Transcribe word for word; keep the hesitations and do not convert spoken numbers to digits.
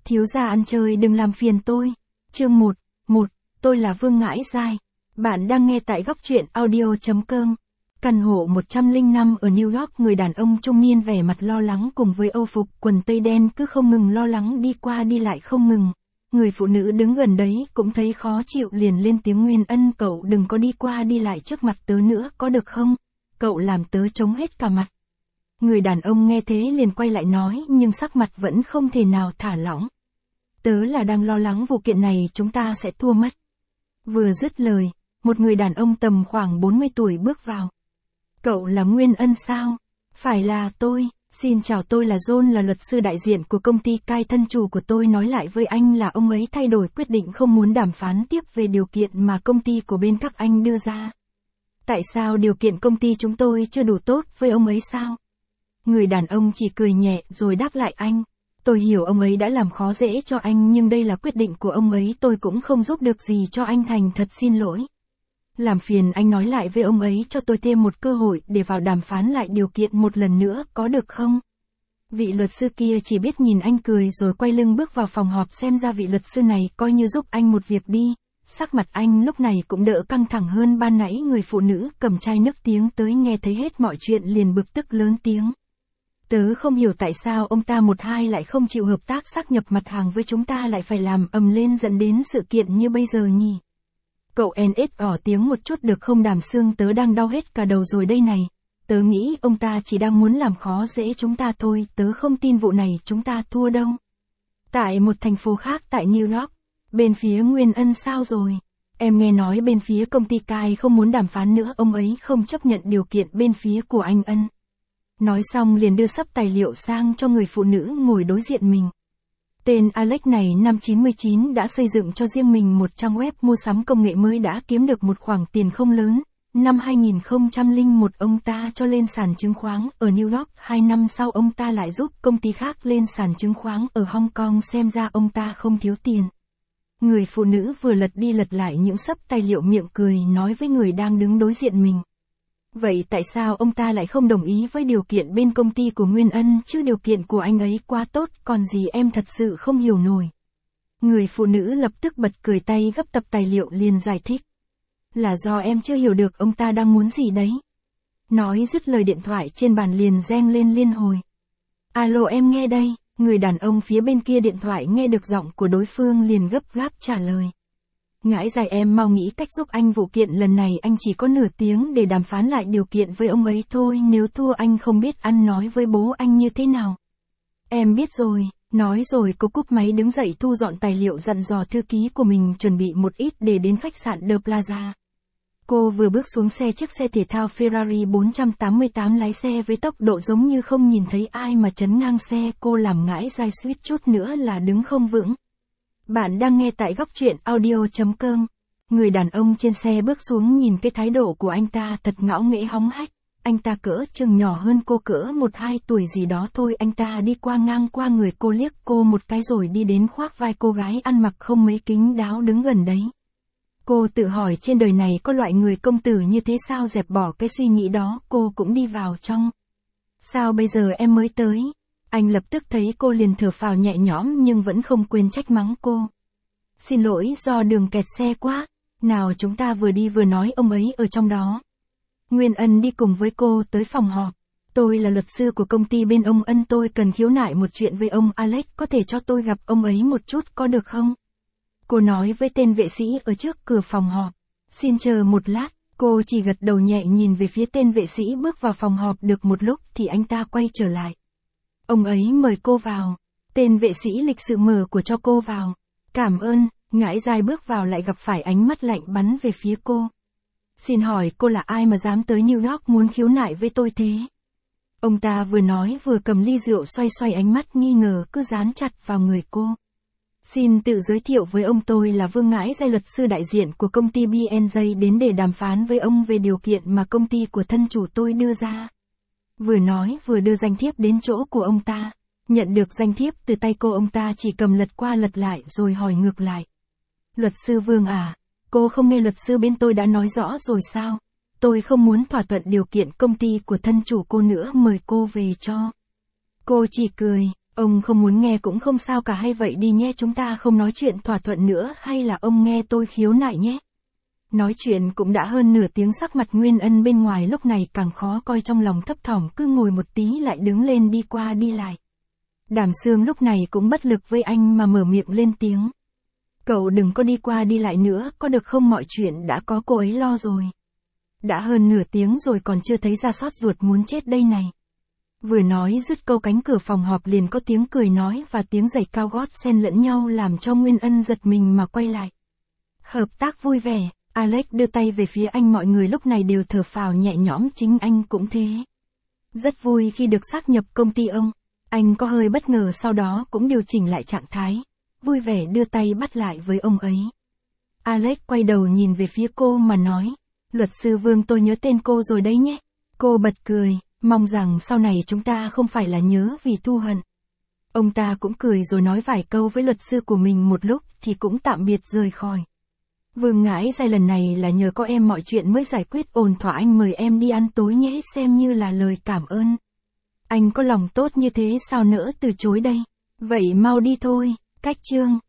Thiếu gia ăn chơi đừng làm phiền tôi. Chương một. một. Tôi là Vương Ngãi Giai. Bạn đang nghe tại góc truyện audio chấm com. Căn hộ một trăm lẻ năm ở New York, người đàn ông trung niên vẻ mặt lo lắng cùng với âu phục quần tây đen cứ không ngừng lo lắng đi qua đi lại không ngừng. Người phụ nữ đứng gần đấy cũng thấy khó chịu liền lên tiếng: Nguyên Ân, cậu đừng có đi qua đi lại trước mặt tớ nữa có được không? Cậu làm tớ trống hết cả mặt. Người đàn ông nghe thế liền quay lại nói, nhưng sắc mặt vẫn không thể nào thả lỏng. Tớ là đang lo lắng vụ kiện này chúng ta sẽ thua mất. Vừa dứt lời, một người đàn ông tầm khoảng bốn mươi tuổi bước vào. Cậu là Nguyên Ân sao? Phải là tôi. Xin chào, tôi là John, là luật sư đại diện của công ty Kai. Thân chủ của tôi nói lại với anh là ông ấy thay đổi quyết định, không muốn đàm phán tiếp về điều kiện mà công ty của bên các anh đưa ra. Tại sao điều kiện công ty chúng tôi chưa đủ tốt với ông ấy sao? Người đàn ông chỉ cười nhẹ rồi đáp lại anh. Tôi hiểu ông ấy đã làm khó dễ cho anh, nhưng đây là quyết định của ông ấy, tôi cũng không giúp được gì cho anh, thành thật xin lỗi. Làm phiền anh nói lại với ông ấy cho tôi thêm một cơ hội để vào đàm phán lại điều kiện một lần nữa có được không? Vị luật sư kia chỉ biết nhìn anh cười rồi quay lưng bước vào phòng họp. Xem ra vị luật sư này coi như giúp anh một việc đi. Sắc mặt anh lúc này cũng đỡ căng thẳng hơn ban nãy. Người phụ nữ cầm chai nước tiến tới nghe thấy hết mọi chuyện liền bực tức lớn tiếng. Tớ không hiểu tại sao ông ta một hai lại không chịu hợp tác xác nhập mặt hàng với chúng ta, lại phải làm ầm lên dẫn đến sự kiện như bây giờ nhỉ? Cậu en ét ỏ tiếng một chút được không? Đàm xương tớ đang đau hết cả đầu rồi đây này. Tớ nghĩ ông ta chỉ đang muốn làm khó dễ chúng ta thôi, tớ không tin vụ này chúng ta thua đâu. Tại một thành phố khác tại New York, bên phía Nguyên Ân sao rồi? Em nghe nói bên phía công ty Kai không muốn đàm phán nữa, ông ấy không chấp nhận điều kiện bên phía của anh Ân. Nói xong liền đưa sấp tài liệu sang cho người phụ nữ ngồi đối diện mình. Tên Alex này năm chín mươi chín đã xây dựng cho riêng mình một trang web mua sắm công nghệ mới, đã kiếm được một khoản tiền không lớn. Năm hai nghìn không trăm lẻ một ông ta cho lên sàn chứng khoán ở New York, hai năm sau ông ta lại giúp công ty khác lên sàn chứng khoán ở Hong Kong, xem ra ông ta không thiếu tiền. Người phụ nữ vừa lật đi lật lại những sấp tài liệu miệng cười nói với người đang đứng đối diện mình. Vậy tại sao ông ta lại không đồng ý với điều kiện bên công ty của Nguyên Ân chứ? Điều kiện của anh ấy quá tốt còn gì, em thật sự không hiểu nổi. Người phụ nữ lập tức bật cười, tay gấp tập tài liệu liền giải thích. Là do em chưa hiểu được ông ta đang muốn gì đấy. Nói dứt lời điện thoại trên bàn liền reng lên liên hồi. Alo, em nghe đây. Người đàn ông phía bên kia điện thoại nghe được giọng của đối phương liền gấp gáp trả lời. Ngãi Dài, em mau nghĩ cách giúp anh, vụ kiện lần này anh chỉ có nửa tiếng để đàm phán lại điều kiện với ông ấy thôi, nếu thua anh không biết ăn nói với bố anh như thế nào. Em biết rồi. Nói rồi cô cúp máy đứng dậy thu dọn tài liệu, dặn dò thư ký của mình chuẩn bị một ít để đến khách sạn The Plaza. Cô vừa bước xuống xe, chiếc xe thể thao Ferrari bốn trăm tám mươi tám lái xe với tốc độ giống như không nhìn thấy ai mà chắn ngang xe cô, làm Ngãi Dài suýt chút nữa là đứng không vững. Bạn đang nghe tại góc truyện audio chấm com. Người đàn ông trên xe bước xuống, nhìn cái thái độ của anh ta thật ngạo nghễ hóng hách. Anh ta cỡ chừng nhỏ hơn cô cỡ một hai tuổi gì đó thôi. Anh ta đi qua ngang qua người cô, liếc cô một cái rồi đi đến khoác vai cô gái ăn mặc không mấy kín đáo đứng gần đấy. Cô tự hỏi trên đời này có loại người công tử như thế sao? Dẹp bỏ cái suy nghĩ đó, cô cũng đi vào trong. Sao bây giờ em mới tới? Anh lập tức thấy cô liền thở phào nhẹ nhõm nhưng vẫn không quên trách mắng cô. Xin lỗi, do đường kẹt xe quá. Nào chúng ta vừa đi vừa nói, ông ấy ở trong đó. Nguyên Ân đi cùng với cô tới phòng họp. Tôi là luật sư của công ty bên ông Ân, tôi cần khiếu nại một chuyện với ông Alex, có thể cho tôi gặp ông ấy một chút có được không? Cô nói với tên vệ sĩ ở trước cửa phòng họp. Xin chờ một lát. Cô chỉ gật đầu nhẹ nhìn về phía tên vệ sĩ bước vào phòng họp. Được một lúc thì anh ta quay trở lại. Ông ấy mời cô vào. Tên vệ sĩ lịch sự mở của cho cô vào. Cảm ơn. Ngãi Dài bước vào lại gặp phải ánh mắt lạnh bắn về phía cô. Xin hỏi cô là ai mà dám tới New York muốn khiếu nại với tôi thế? Ông ta vừa nói vừa cầm ly rượu xoay xoay, ánh mắt nghi ngờ cứ dán chặt vào người cô. Xin tự giới thiệu với ông, tôi là Vương Ngãi Giai, luật sư đại diện của công ty bê en J, đến để đàm phán với ông về điều kiện mà công ty của thân chủ tôi đưa ra. Vừa nói vừa đưa danh thiếp đến chỗ của ông ta. Nhận được danh thiếp từ tay cô, ông ta chỉ cầm lật qua lật lại rồi hỏi ngược lại. Luật sư Vương à, cô không nghe luật sư bên tôi đã nói rõ rồi sao? Tôi không muốn thỏa thuận điều kiện công ty của thân chủ cô nữa, mời cô về cho. Cô chỉ cười. Ông không muốn nghe cũng không sao cả, hay vậy đi nhé, chúng ta không nói chuyện thỏa thuận nữa, hay là ông nghe tôi khiếu nại nhé. Nói chuyện cũng đã hơn nửa tiếng, sắc mặt Nguyên Ân bên ngoài lúc này càng khó coi, trong lòng thấp thỏm, cứ ngồi một tí lại đứng lên đi qua đi lại. Đàm Sương lúc này cũng bất lực với anh mà mở miệng lên tiếng. Cậu đừng có đi qua đi lại nữa, có được không, mọi chuyện đã có cô ấy lo rồi. Đã hơn nửa tiếng rồi còn chưa thấy ra, sót ruột muốn chết đây này. Vừa nói dứt câu, cánh cửa phòng họp liền có tiếng cười nói và tiếng giày cao gót xen lẫn nhau làm cho Nguyên Ân giật mình mà quay lại. Hợp tác vui vẻ, Alex đưa tay về phía anh, mọi người lúc này đều thở phào nhẹ nhõm, chính anh cũng thế. Rất vui khi được sáp nhập công ty ông. Anh có hơi bất ngờ, sau đó cũng điều chỉnh lại trạng thái, vui vẻ đưa tay bắt lại với ông ấy. Alex quay đầu nhìn về phía cô mà nói, luật sư Vương, tôi nhớ tên cô rồi đấy nhé. Cô bật cười, mong rằng sau này chúng ta không phải là nhớ vì thù hận. Ông ta cũng cười rồi nói vài câu với luật sư của mình một lúc thì cũng tạm biệt rời khỏi. Vương Ngãi Giai, lần này là nhờ có em mọi chuyện mới giải quyết ổn thỏa, anh mời em đi ăn tối nhé, xem như là lời cảm ơn. Anh có lòng tốt như thế sao nỡ từ chối đây. Vậy mau đi thôi. Cách chương